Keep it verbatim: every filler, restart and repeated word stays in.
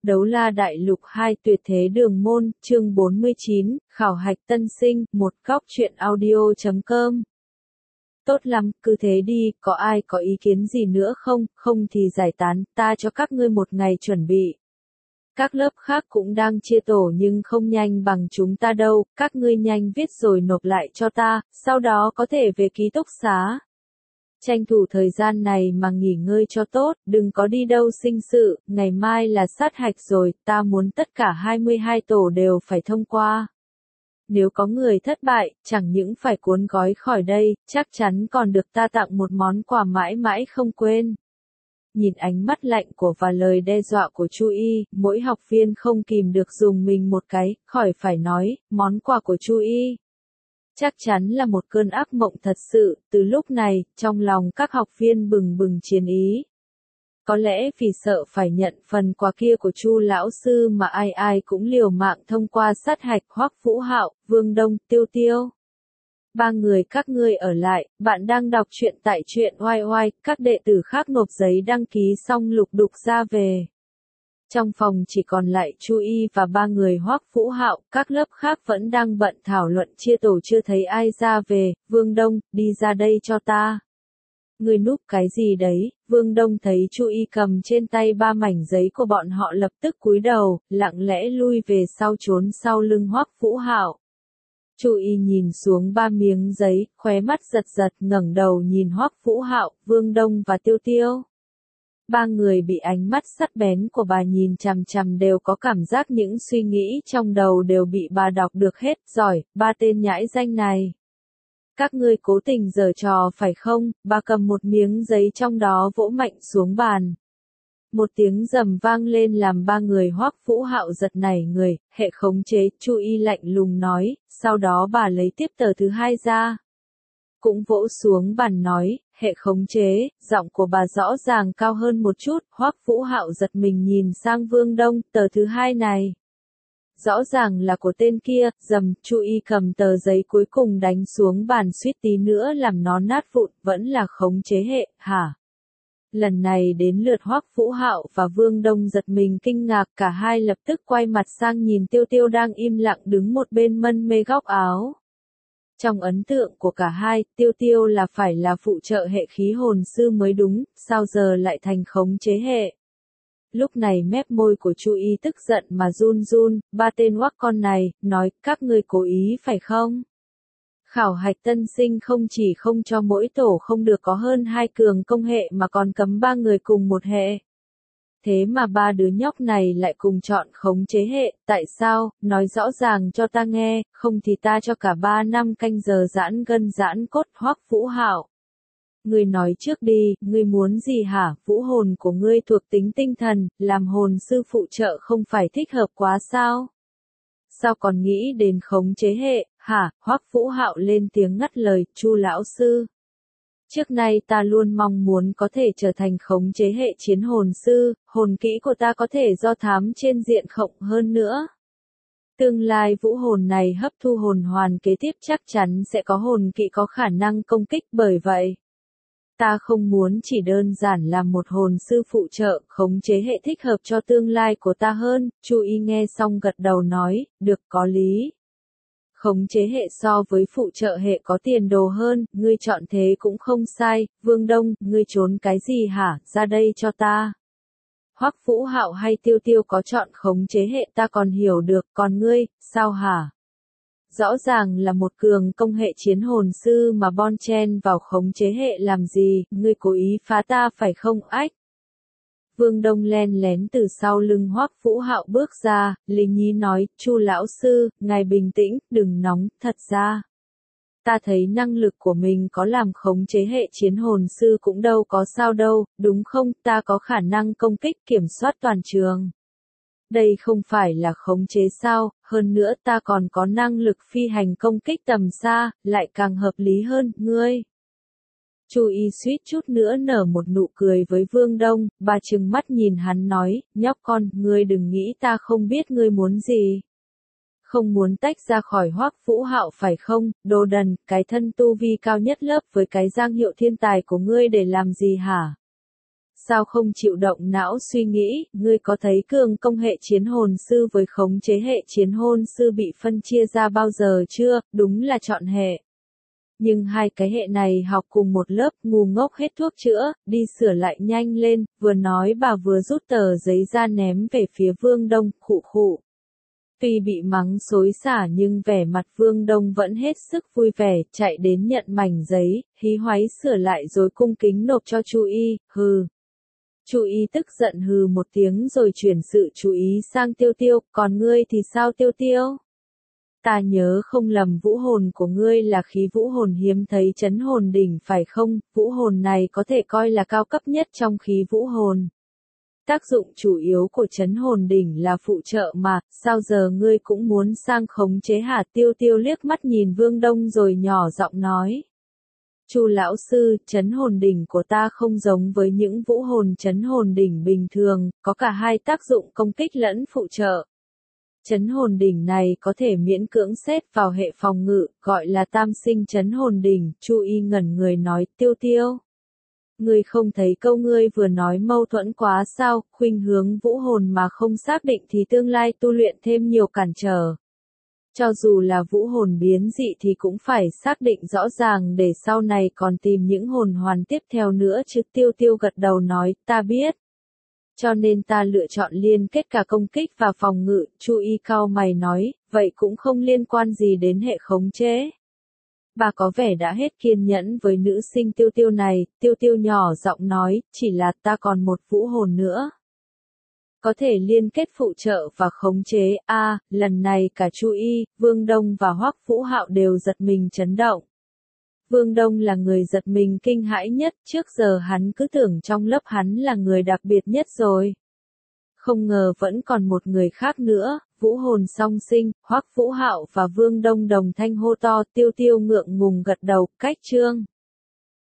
Đấu la đại lục hai tuyệt thế đường môn, chương bốn mươi chín, khảo hạch tân sinh, một góc truyện audio chấm com. Tốt lắm, cứ thế đi, có ai có ý kiến gì nữa không, không thì giải tán, ta cho các ngươi một ngày chuẩn bị. Các lớp khác cũng đang chia tổ nhưng không nhanh bằng chúng ta đâu, các ngươi nhanh viết rồi nộp lại cho ta, sau đó có thể về ký túc xá. Tranh thủ thời gian này mà nghỉ ngơi cho tốt, đừng có đi đâu sinh sự, ngày mai là sát hạch rồi, ta muốn tất cả hai mươi hai tổ đều phải thông qua. Nếu có người thất bại, chẳng những phải cuốn gói khỏi đây, chắc chắn còn được ta tặng một món quà mãi mãi không quên. Nhìn ánh mắt lạnh của và lời đe dọa của Chu Y, mỗi học viên không kìm được dùng mình một cái, khỏi phải nói, món quà của Chu Y. Chắc chắn là một cơn ác mộng thật sự, từ lúc này, trong lòng các học viên bừng bừng chiến ý. Có lẽ vì sợ phải nhận phần quà kia của Chu lão sư mà ai ai cũng liều mạng thông qua sát hạch. Hoắc Vũ Hạo, Vương Đông, Tiêu Tiêu. Ba người các ngươi ở lại, bạn đang đọc truyện tại truyện oai oai, các đệ tử khác nộp giấy đăng ký xong lục đục ra về. Trong phòng chỉ còn lại Chu Y và ba người Hoắc Vũ Hạo, các lớp khác vẫn đang bận thảo luận chia tổ chưa thấy ai ra về. Vương Đông, đi ra đây cho ta. Người núp cái gì đấy? Vương Đông thấy Chu Y cầm trên tay ba mảnh giấy của bọn họ lập tức cúi đầu, lặng lẽ lui về sau trốn sau lưng Hoắc Vũ Hạo. Chu Y nhìn xuống ba miếng giấy, khóe mắt giật giật, ngẩng đầu nhìn Hoắc Vũ Hạo, Vương Đông và Tiêu Tiêu. Ba người bị ánh mắt sắc bén của bà nhìn chằm chằm đều có cảm giác những suy nghĩ trong đầu đều bị bà đọc được hết. Giỏi, ba tên nhãi danh này. Các ngươi cố tình giở trò phải không? Bà cầm một miếng giấy trong đó vỗ mạnh xuống bàn. Một tiếng rầm vang lên làm ba người Hoắc Vũ Hạo giật nảy người, hệ khống chế. Chu Y lạnh lùng nói, sau đó bà lấy tiếp tờ thứ hai ra. Cũng vỗ xuống bàn nói, hệ khống chế, giọng của bà rõ ràng cao hơn một chút. Hoắc Vũ Hạo giật mình nhìn sang Vương Đông, tờ thứ hai này. Rõ ràng là của tên kia. Dầm, Chu Y cầm tờ giấy cuối cùng đánh xuống bàn suýt tí nữa làm nó nát vụn, vẫn là khống chế hệ, hả? Lần này đến lượt Hoắc Vũ Hạo và Vương Đông giật mình kinh ngạc, cả hai lập tức quay mặt sang nhìn Tiêu Tiêu đang im lặng đứng một bên mân mê góc áo. Trong ấn tượng của cả hai, Tiêu Tiêu là phải là phụ trợ hệ khí hồn sư mới đúng, sao giờ lại thành khống chế hệ. Lúc này mép môi của Chu Y tức giận mà run run, ba tên oắc con này, nói, các ngươi cố ý phải không? Khảo hạch tân sinh không chỉ không cho mỗi tổ không được có hơn hai cường công hệ mà còn cấm ba người cùng một hệ. Thế mà ba đứa nhóc này lại cùng chọn khống chế hệ, tại sao? Nói rõ ràng cho ta nghe, không thì ta cho cả ba năm canh giờ giãn gân giãn cốt. Hoắc Vũ Hạo. Ngươi nói trước đi, ngươi muốn gì hả? Vũ hồn của ngươi thuộc tính tinh thần, làm hồn sư phụ trợ không phải thích hợp quá sao? Sao còn nghĩ đến khống chế hệ, hả? Hoắc Vũ Hạo lên tiếng ngắt lời, Chu lão sư. Trước nay ta luôn mong muốn có thể trở thành khống chế hệ chiến hồn sư, hồn kỹ của ta có thể do thám trên diện khổng hơn nữa. Tương lai vũ hồn này hấp thu hồn hoàn kế tiếp chắc chắn sẽ có hồn kỹ có khả năng công kích, bởi vậy. Ta không muốn chỉ đơn giản là một hồn sư phụ trợ, khống chế hệ thích hợp cho tương lai của ta hơn. Chu Y nghe xong gật đầu nói, được, có lý. Khống chế hệ so với phụ trợ hệ có tiền đồ hơn, ngươi chọn thế cũng không sai. Vương Đông, ngươi trốn cái gì hả, ra đây cho ta. Hoắc Vũ Hạo hay Tiêu Tiêu có chọn khống chế hệ ta còn hiểu được, còn ngươi, sao hả? Rõ ràng là một cường công hệ chiến hồn sư mà bon chen vào khống chế hệ làm gì, ngươi cố ý phá ta phải không? Ách. Vương Đông len lén từ sau lưng Hoắc Vũ Hạo bước ra, Linh Nhi nói, Chu lão sư, ngài bình tĩnh, đừng nóng, thật ra. Ta thấy năng lực của mình có làm khống chế hệ chiến hồn sư cũng đâu có sao đâu, đúng không? Ta có khả năng công kích kiểm soát toàn trường. Đây không phải là khống chế sao, hơn nữa ta còn có năng lực phi hành công kích tầm xa, lại càng hợp lý hơn, ngươi. Chu Y suýt chút nữa nở một nụ cười với Vương Đông, bà trừng mắt nhìn hắn nói, nhóc con, ngươi đừng nghĩ ta không biết ngươi muốn gì. Không muốn tách ra khỏi Hoắc Vũ Hạo phải không, đồ đần, cái thân tu vi cao nhất lớp với cái danh hiệu thiên tài của ngươi để làm gì hả? sao không chịu động não suy nghĩ, ngươi có thấy cường công hệ chiến hồn sư với khống chế hệ chiến hồn sư bị phân chia ra bao giờ chưa, đúng là chọn hệ. Nhưng hai cái hệ này học cùng một lớp, ngu ngốc hết thuốc chữa, đi sửa lại nhanh lên, vừa nói bà vừa rút tờ giấy ra ném về phía Vương Đông, khụ khụ. Tuy bị mắng xối xả nhưng vẻ mặt Vương Đông vẫn hết sức vui vẻ, chạy đến nhận mảnh giấy, hí hoáy sửa lại rồi cung kính nộp cho Chu Y, hừ. Chu Y tức giận hừ một tiếng rồi chuyển sự chú ý sang Tiêu Tiêu, còn ngươi thì sao Tiêu Tiêu? Ta nhớ không lầm vũ hồn của ngươi là khí vũ hồn hiếm thấy chấn hồn đỉnh phải không, vũ hồn này có thể coi là cao cấp nhất trong khí vũ hồn. Tác dụng chủ yếu của chấn hồn đỉnh là phụ trợ mà, sao giờ ngươi cũng muốn sang khống chế hả? Tiêu Tiêu liếc mắt nhìn Vương Đông rồi nhỏ giọng nói. Chu lão sư, chấn hồn đỉnh của ta không giống với những vũ hồn chấn hồn đỉnh bình thường, có cả hai tác dụng công kích lẫn phụ trợ. Chấn hồn đỉnh này có thể miễn cưỡng xếp vào hệ phòng ngự, gọi là tam sinh chấn hồn đỉnh, Chu Y ngẩn người nói, Tiêu Tiêu. Ngươi không thấy câu ngươi vừa nói mâu thuẫn quá sao, khuynh hướng vũ hồn mà không xác định thì tương lai tu luyện thêm nhiều cản trở. Cho dù là vũ hồn biến dị thì cũng phải xác định rõ ràng để sau này còn tìm những hồn hoàn tiếp theo nữa chứ. Tiêu Tiêu gật đầu nói, ta biết. Cho nên ta lựa chọn liên kết cả công kích và phòng ngự, Chu Y cau mày nói, vậy cũng không liên quan gì đến hệ khống chế. Bà có vẻ đã hết kiên nhẫn với nữ sinh Tiêu Tiêu này, Tiêu Tiêu nhỏ giọng nói, chỉ là ta còn một vũ hồn nữa. Có thể liên kết phụ trợ và khống chế, a à, lần này cả Chu Y, Vương Đông và Hoắc Vũ Hạo đều giật mình chấn động. Vương Đông là người giật mình kinh hãi nhất, trước giờ hắn cứ tưởng trong lớp hắn là người đặc biệt nhất rồi. Không ngờ vẫn còn một người khác nữa, vũ hồn song sinh, Hoắc Vũ Hạo và Vương Đông đồng thanh hô to, Tiêu Tiêu ngượng ngùng gật đầu, cách chương.